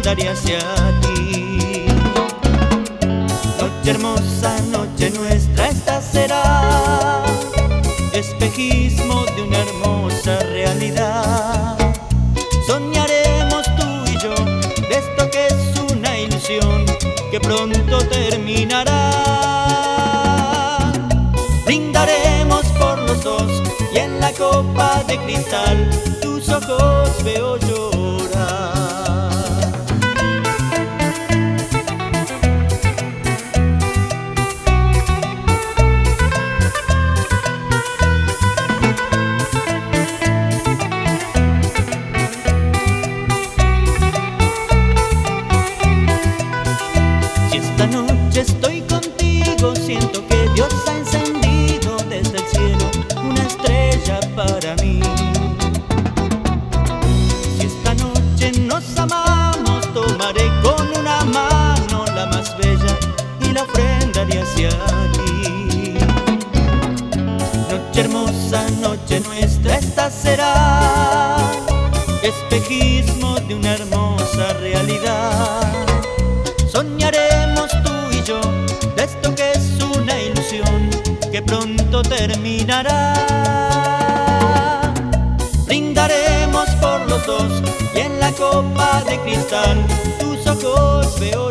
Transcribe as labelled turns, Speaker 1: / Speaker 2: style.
Speaker 1: ofrendaré hacia ti. Noche hermosa, noche nuestra, esta será espejismo de una hermosa realidad. Soñaremos tú y yo de esto que es una ilusión que pronto terminará. Brindaremos por los dos y en la copa de cristal tus ojos veo llorar. Si esta noche estoy contigo, siento que Dios ha encendido desde el cielo una estrella para mí. Si esta noche nos amamos, tomaré con una mano la más bella y la ofrendaré hacia ti. Noche hermosa, noche nuestra, esta será espejismo de una hermosa realidad. Soñaremos tú y yo de esto que es una ilusión que pronto terminará. Brindaremos por los dos y en la copa de cristal tus ojos veo